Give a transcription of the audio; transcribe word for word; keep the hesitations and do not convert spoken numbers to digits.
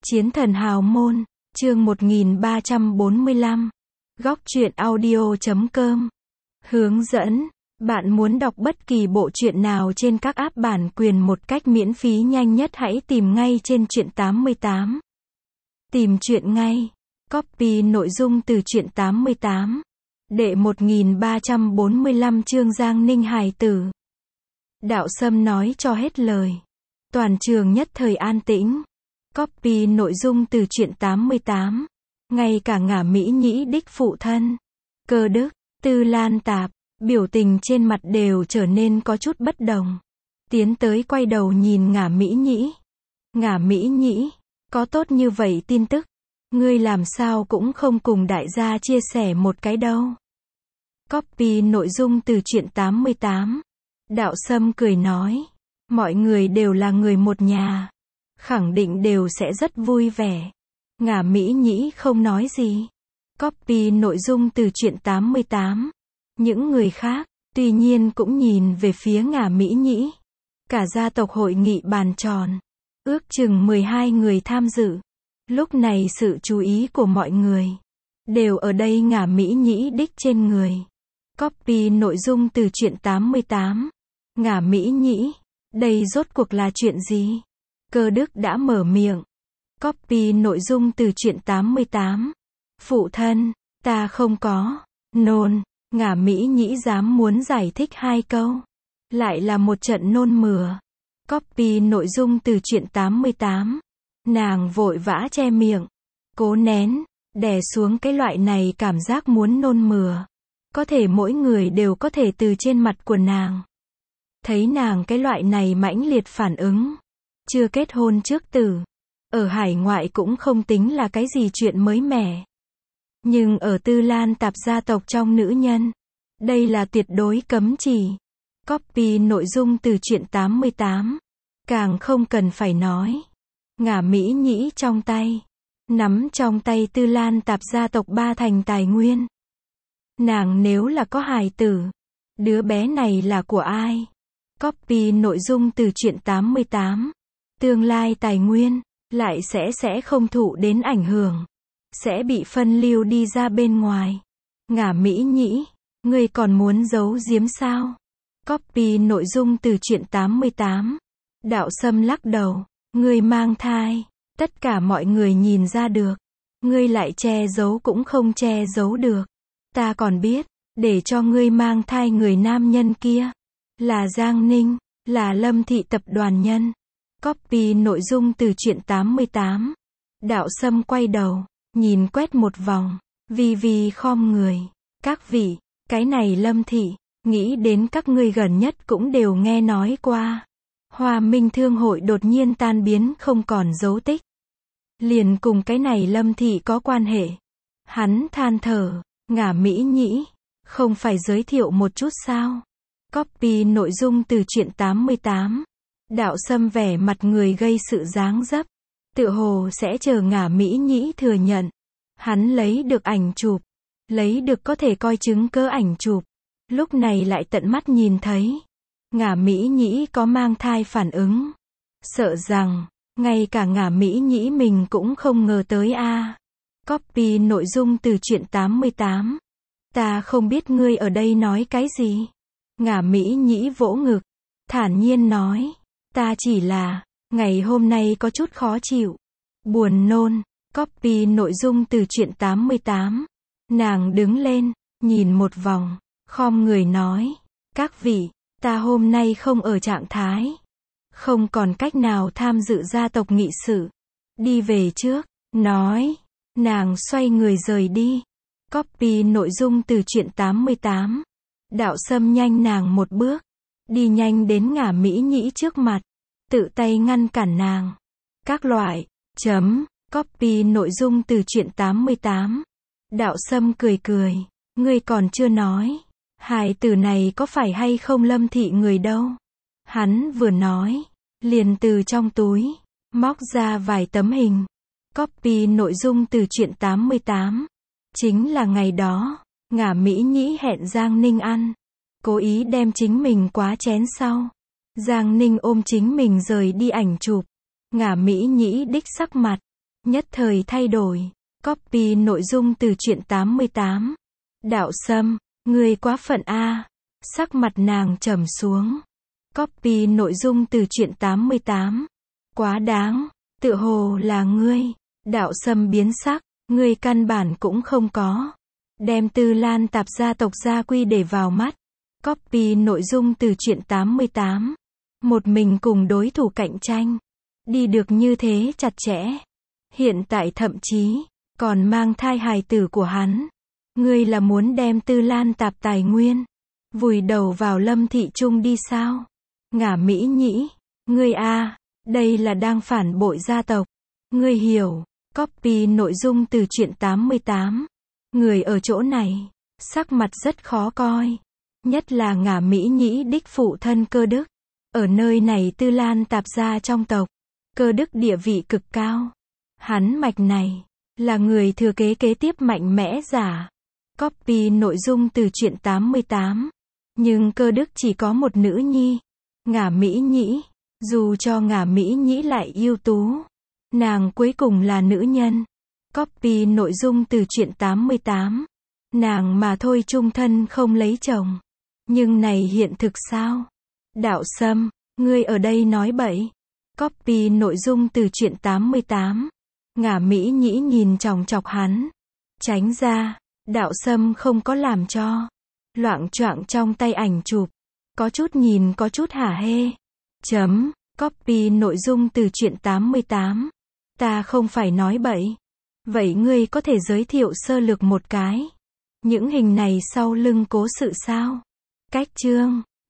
Chiến thần hào môn, chương một nghìn ba trăm bốn mươi lăm. Góc truyện audio chấm com. Hướng dẫn, bạn muốn đọc bất kỳ bộ truyện nào trên các app bản quyền một cách miễn phí nhanh nhất hãy tìm ngay trên truyện tám mươi tám. Tìm truyện ngay. Copy nội dung từ truyện tám mươi tám. Đệ một nghìn ba trăm bốn mươi lăm chương Giang Ninh hài tử. Đạo Sâm nói cho hết lời. Toàn trường nhất thời an tĩnh. Copy nội dung từ truyện tám mươi tám. Ngay cả Ngả Mỹ Nhĩ đích phụ thân, Cơ Đức, Tư Lan Tạp, biểu tình trên mặt đều trở nên có chút bất đồng. Tiến tới quay đầu nhìn Ngả Mỹ Nhĩ. Ngả Mỹ Nhĩ, có tốt như vậy tin tức, ngươi làm sao cũng không cùng đại gia chia sẻ một cái đâu. Copy nội dung từ truyện tám mươi tám. Đạo Sâm cười nói, mọi người đều là người một nhà, khẳng định đều sẽ rất vui vẻ. Ngả Mỹ Nhĩ không nói gì. Copy nội dung từ truyện tám mươi tám. Những người khác, tuy nhiên cũng nhìn về phía Ngả Mỹ Nhĩ. Cả gia tộc hội nghị bàn tròn. Ước chừng mười hai người tham dự. Lúc này sự chú ý của mọi người đều ở đây Ngả Mỹ Nhĩ đích trên người. Copy nội dung từ truyện tám mươi tám. Ngả Mỹ Nhĩ, đây rốt cuộc là chuyện gì? Cơ Đức đã mở miệng. Copy nội dung từ truyện tám mươi tám. Phụ thân, ta không có nôn. Ngả Mỹ Nhĩ dám muốn giải thích hai câu, lại là một trận nôn mửa. Copy nội dung từ truyện tám mươi tám. Nàng vội vã che miệng, cố nén, đè xuống cái loại này cảm giác muốn nôn mửa. Có thể mỗi người đều có thể từ trên mặt của nàng thấy nàng cái loại này mãnh liệt phản ứng. Chưa kết hôn trước tử, ở hải ngoại cũng không tính là cái gì chuyện mới mẻ. Nhưng ở Tư Lan Tạp gia tộc trong nữ nhân, đây là tuyệt đối cấm chỉ. Copy nội dung từ truyện tám mươi tám. Càng không cần phải nói. Ngả Mỹ Nhĩ trong tay, nắm trong tay Tư Lan Tạp gia tộc ba thành tài nguyên. Nàng nếu là có hài tử, đứa bé này là của ai? Copy nội dung từ truyện tám mươi tám. Tương lai tài nguyên lại sẽ sẽ không thụ đến ảnh hưởng, sẽ bị phân lưu đi ra bên ngoài. Ngả Mỹ Nhĩ, ngươi còn muốn giấu giếm sao? Copy nội dung từ truyện tám mươi tám. Đạo Sâm lắc đầu, ngươi mang thai, tất cả mọi người nhìn ra được, ngươi lại che giấu cũng không che giấu được. Ta còn biết, để cho ngươi mang thai người nam nhân kia là Giang Ninh, là Lâm Thị tập đoàn nhân. Copy nội dung từ truyện tám mươi tám. Đạo Sâm quay đầu, nhìn quét một vòng, vi vi khom người. Các vị, cái này Lâm Thị, nghĩ đến các ngươi gần nhất cũng đều nghe nói qua. Hoa Minh Thương hội đột nhiên tan biến không còn dấu tích. Liền cùng cái này Lâm Thị có quan hệ. Hắn than thở, Ngả Mỹ Nhĩ, không phải giới thiệu một chút sao? Copy nội dung từ truyện tám mươi tám. Đạo Sâm vẻ mặt người gây sự dáng dấp, tựa hồ sẽ chờ Ngả Mỹ Nhĩ thừa nhận. Hắn lấy được ảnh chụp, lấy được có thể coi chứng cứ ảnh chụp, lúc này lại tận mắt nhìn thấy Ngả Mỹ Nhĩ có mang thai phản ứng. Sợ rằng ngay cả Ngả Mỹ Nhĩ mình cũng không ngờ tới a. À. Copy nội dung từ truyện tám mươi tám. Ta không biết ngươi ở đây nói cái gì. Ngả Mỹ Nhĩ vỗ ngực, thản nhiên nói, ta chỉ là, ngày hôm nay có chút khó chịu, buồn nôn. Copy nội dung từ truyện tám mươi tám. Nàng đứng lên, nhìn một vòng, khom người nói, các vị, ta hôm nay không ở trạng thái, không còn cách nào tham dự gia tộc nghị sự, đi về trước. Nói, nàng xoay người rời đi. Copy nội dung từ truyện tám mươi tám. Đạo Sâm nhanh nàng một bước, đi nhanh đến Ngả Mỹ Nhĩ trước mặt, tự tay ngăn cản nàng. Các loại, chấm, copy nội dung từ truyện tám mươi tám. Đạo Sâm cười cười, ngươi còn chưa nói, hài tử này có phải hay không Lâm Thị người đâu. Hắn vừa nói, liền từ trong túi, móc ra vài tấm hình. Copy nội dung từ truyện tám mươi tám. Chính là ngày đó, Ngả Mỹ Nhĩ hẹn Giang Ninh ăn, cố ý đem chính mình quá chén sau. Giang Ninh ôm chính mình rời đi ảnh chụp. Ngả Mỹ Nhĩ đích sắc mặt Nhất thời thay đổi. Copy nội dung từ truyện tám mươi tám. Đạo Sâm, ngươi quá phận a. Sắc mặt nàng trầm xuống. Copy nội dung từ truyện tám mươi tám. Quá đáng, tựa hồ là ngươi. Đạo Sâm biến sắc, ngươi căn bản cũng không có đem Tư Lan Tạp gia tộc gia quy để vào mắt. Copy nội dung từ truyện tám mươi tám. Một mình cùng đối thủ cạnh tranh, đi được như thế chặt chẽ. Hiện tại thậm chí còn mang thai hài tử của hắn. Ngươi là muốn đem Tư Lan Tạp tài nguyên vùi đầu vào Lâm Thị Trung đi sao? Ngả Mỹ Nhĩ, ngươi a, đây là đang phản bội gia tộc. Ngươi hiểu. Copy nội dung từ truyện tám mươi tám. Người ở chỗ này, sắc mặt rất khó coi. Nhất là Ngả Mỹ Nhĩ đích phụ thân Cơ Đức. Ở nơi này Tư Lan Tạp gia trong tộc, Cơ Đức địa vị cực cao. Hắn mạch này, là người thừa kế kế tiếp mạnh mẽ giả. Copy nội dung từ truyện tám mươi tám. Nhưng Cơ Đức chỉ có một nữ nhi, Ngả Mỹ Nhĩ. Dù cho Ngả Mỹ Nhĩ lại ưu tú, nàng cuối cùng là nữ nhân. Copy nội dung từ truyện tám mươi tám. Nàng mà thôi chung thân không lấy chồng. Nhưng này hiện thực sao? Đạo Sâm, ngươi ở đây nói bậy. Copy nội dung từ truyện tám mươi tám. Ngả Mỹ Nhĩ nhìn chòng chọc hắn. Tránh ra. Đạo Sâm không có làm cho. Loạng choạng trong tay ảnh chụp. Có chút nhìn có chút hả hê. Chấm. Copy nội dung từ truyện tám mươi tám. Ta không phải nói bậy. Vậy ngươi có thể giới thiệu sơ lược một cái những hình này sau lưng cố sự sao? Cách chương